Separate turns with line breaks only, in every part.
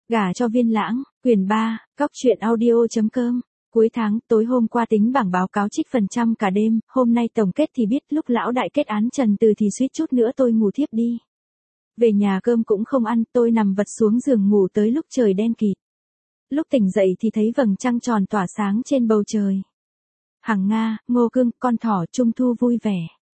Gả cho Viên Lãng, quyển 3, Cóc truyện audio.com. Cuối tháng, tối hôm qua tính bảng báo cáo trích phần trăm cả đêm, hôm nay tổng kết thì biết lúc lão đại kết án Trần Từ thì suýt chút nữa tôi ngủ thiếp đi. Về nhà cơm cũng không ăn, tôi nằm vật xuống giường ngủ tới lúc trời đen kịt. Lúc tỉnh dậy thì thấy vầng trăng tròn tỏa sáng trên bầu trời. Hằng Nga, Ngô Cương, con thỏ, Trung thu vui vẻ.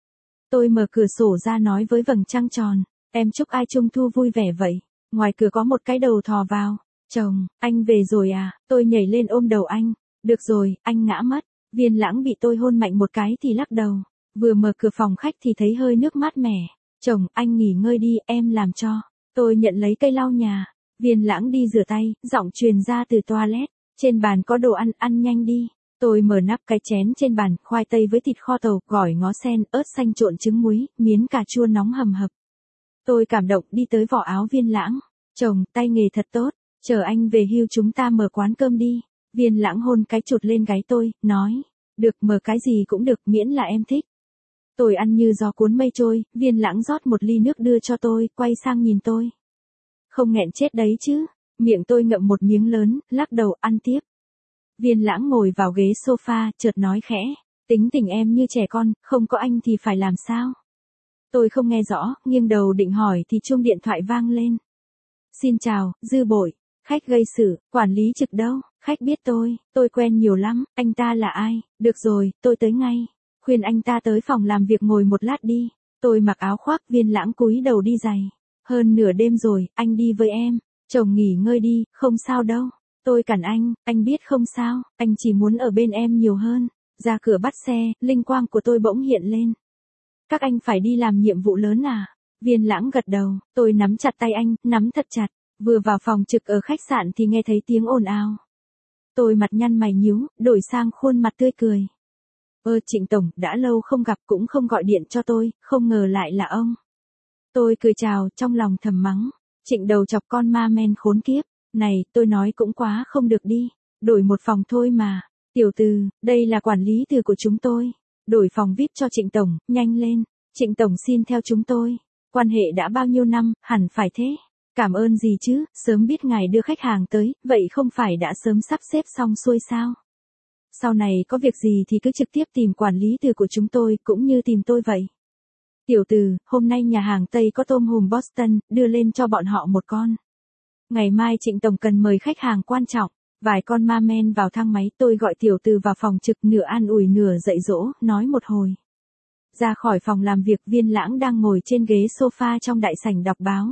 Tôi mở cửa sổ ra nói với vầng trăng tròn, em chúc ai Trung thu vui vẻ vậy? Ngoài cửa có một cái đầu thò vào. Chồng, anh về rồi à? Tôi nhảy lên ôm đầu anh. Được rồi, anh ngã mất. Viên Lãng bị tôi hôn mạnh một cái thì lắc đầu. Vừa mở cửa phòng khách thì thấy hơi nước mát mẻ. Chồng, anh nghỉ ngơi đi, em làm cho. Tôi nhận lấy cây lau nhà. Viên Lãng đi rửa tay, giọng truyền ra từ toilet. Trên bàn có đồ ăn, ăn nhanh đi. Tôi mở nắp cái chén trên bàn, khoai tây với thịt kho tàu, gỏi ngó sen, ớt xanh trộn trứng muối, miến cà chua nóng hầm hập. Tôi cảm động đi tới vỏ áo Viên Lãng. Chồng, tay nghề thật tốt, chờ anh về hưu chúng ta mở quán cơm đi. Viên Lãng hôn cái chụt lên gáy tôi, nói, được, mở cái gì cũng được miễn là em thích. Tôi ăn như gió cuốn mây trôi, Viên Lãng rót một ly nước đưa cho tôi, quay sang nhìn tôi. Không nghẹn chết đấy chứ, miệng tôi ngậm một miếng lớn, lắc đầu ăn tiếp. Viên Lãng ngồi vào ghế sofa, chợt nói khẽ, tính tình em như trẻ con, không có anh thì phải làm sao? Tôi không nghe rõ, nghiêng đầu định hỏi thì chuông điện thoại vang lên. Xin chào, Dư Bội, khách gây sự, quản lý trực đâu? Khách biết tôi quen nhiều lắm, anh ta là ai? Được rồi, tôi tới ngay. Khuyên anh ta tới phòng làm việc ngồi một lát đi. Tôi mặc áo khoác, Viên Lãng cúi đầu đi giày. Hơn nửa đêm rồi, anh đi với em. Chồng nghỉ ngơi đi, không sao đâu. Tôi cản anh biết không sao, anh chỉ muốn ở bên em nhiều hơn. Ra cửa bắt xe, linh quang của tôi bỗng hiện lên. Các anh phải đi làm nhiệm vụ lớn à? Viên Lãng gật đầu, tôi nắm chặt tay anh, nắm thật chặt. Vừa vào phòng trực ở khách sạn thì nghe thấy tiếng ồn ào. Tôi mặt nhăn mày nhíu, đổi sang khuôn mặt tươi cười. Trịnh Tổng, đã lâu không gặp cũng không gọi điện cho tôi, không ngờ lại là ông. Tôi cười chào, trong lòng thầm mắng. Trịnh đầu chọc con ma men khốn kiếp. Này, tôi nói cũng quá không được đi. Đổi một phòng thôi mà. Tiểu Từ, đây là quản lý từ của chúng tôi. Đổi phòng VIP cho Trịnh Tổng, nhanh lên. Trịnh Tổng xin theo chúng tôi. Quan hệ đã bao nhiêu năm, hẳn phải thế. Cảm ơn gì chứ, sớm biết ngài đưa khách hàng tới, vậy không phải đã sớm sắp xếp xong xuôi sao? Sau này có việc gì thì cứ trực tiếp tìm quản lý từ của chúng tôi, cũng như tìm tôi vậy. Tiểu Từ, hôm nay nhà hàng Tây có tôm hùm Boston, đưa lên cho bọn họ một con. Ngày mai Trịnh Tổng cần mời khách hàng quan trọng. Vài con ma men vào thang máy, tôi gọi Tiểu Từ vào phòng trực, nửa an ủi nửa dạy dỗ, nói một hồi. Ra khỏi phòng làm việc, Viên Lãng đang ngồi trên ghế sofa trong đại sảnh đọc báo.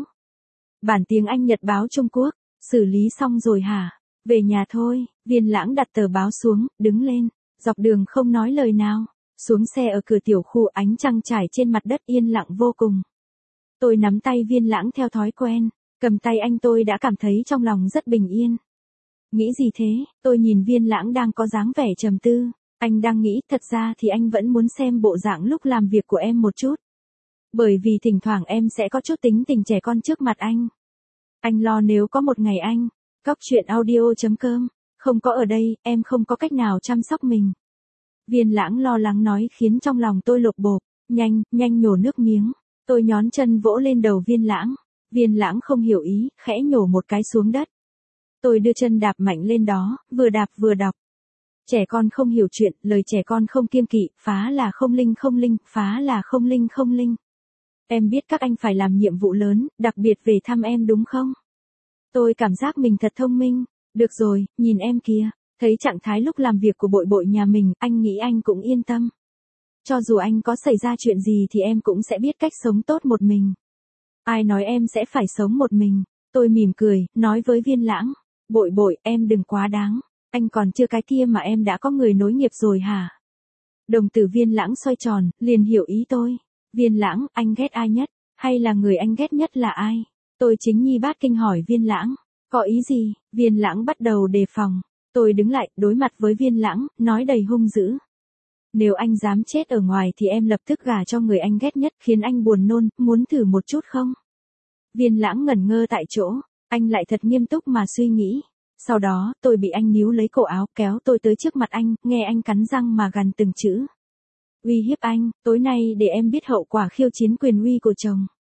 Bản tiếng Anh Nhật báo Trung Quốc, xử lý xong rồi hả? Về nhà thôi. Viên Lãng đặt tờ báo xuống, đứng lên, dọc đường không nói lời nào. Xuống xe ở cửa tiểu khu, ánh trăng trải trên mặt đất yên lặng vô cùng. Tôi nắm tay Viên Lãng theo thói quen, cầm tay anh tôi đã cảm thấy trong lòng rất bình yên. Nghĩ gì thế? Tôi nhìn Viên Lãng đang có dáng vẻ trầm tư. Anh đang nghĩ, thật ra thì anh vẫn muốn xem bộ dạng lúc làm việc của em một chút. Bởi vì thỉnh thoảng em sẽ có chút tính tình trẻ con trước mặt anh. Anh lo nếu có một ngày anh, Cóc truyện audio.com, không có ở đây, em không có cách nào chăm sóc mình. Viên Lãng lo lắng nói khiến trong lòng tôi lột bột, nhanh nhổ nước miếng. Tôi nhón chân vỗ lên đầu Viên Lãng. Viên Lãng không hiểu ý, khẽ nhổ một cái xuống đất. Tôi đưa chân đạp mạnh lên đó, vừa đạp vừa đọc. Trẻ con không hiểu chuyện, lời trẻ con không kiêng kỵ, phá là không linh, phá là không linh. Em biết các anh phải làm nhiệm vụ lớn, đặc biệt về thăm em đúng không? Tôi cảm giác mình thật thông minh. Được rồi, nhìn em kìa. Thấy trạng thái lúc làm việc của Bội Bội nhà mình, anh nghĩ anh cũng yên tâm. Cho dù anh có xảy ra chuyện gì thì em cũng sẽ biết cách sống tốt một mình. Ai nói em sẽ phải sống một mình? Tôi mỉm cười, nói với Viên Lãng. Bội, em đừng quá đáng. Anh còn chưa cái kia mà em đã có người nối nghiệp rồi hả? Đồng tử Viên Lãng xoay tròn, liền hiểu ý tôi. Viên Lãng, anh ghét ai nhất? Hay là người anh ghét nhất là ai? Tôi chính nhi bát kinh hỏi Viên Lãng. Có ý gì? Viên Lãng bắt đầu đề phòng. Tôi đứng lại, đối mặt với Viên Lãng, nói đầy hung dữ. Nếu anh dám chết ở ngoài thì em lập tức gả cho người anh ghét nhất, khiến anh buồn nôn, muốn thử một chút không? Viên Lãng ngẩn ngơ tại chỗ, anh lại thật nghiêm túc mà suy nghĩ. Sau đó, tôi bị anh níu lấy cổ áo, kéo tôi tới trước mặt anh, nghe anh cắn răng mà gằn từng chữ. Uy hiếp anh, tối nay để em biết hậu quả khiêu chiến quyền uy của chồng.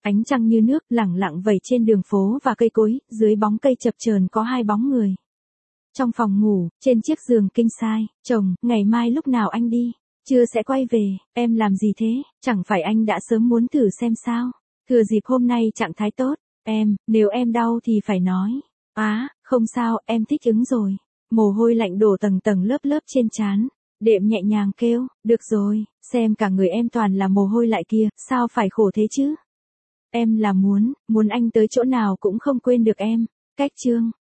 Ánh trăng như nước lẳng lặng vẩy trên đường phố và cây cối, dưới bóng cây chập chờn có hai bóng người. Trong phòng ngủ, trên chiếc giường king size, chồng, ngày mai lúc nào anh đi? Chưa sẽ quay về, em làm gì thế? Chẳng phải anh đã sớm muốn thử xem sao? Thừa dịp hôm nay trạng thái tốt, nếu em đau thì phải nói. Không sao, em thích ứng rồi. Mồ hôi lạnh đổ tầng tầng lớp lớp trên trán. Đệm nhẹ nhàng kêu, được rồi, xem cả người em toàn là mồ hôi lại kia, sao phải khổ thế chứ? Em là muốn anh tới chỗ nào cũng không quên được em. Cách chương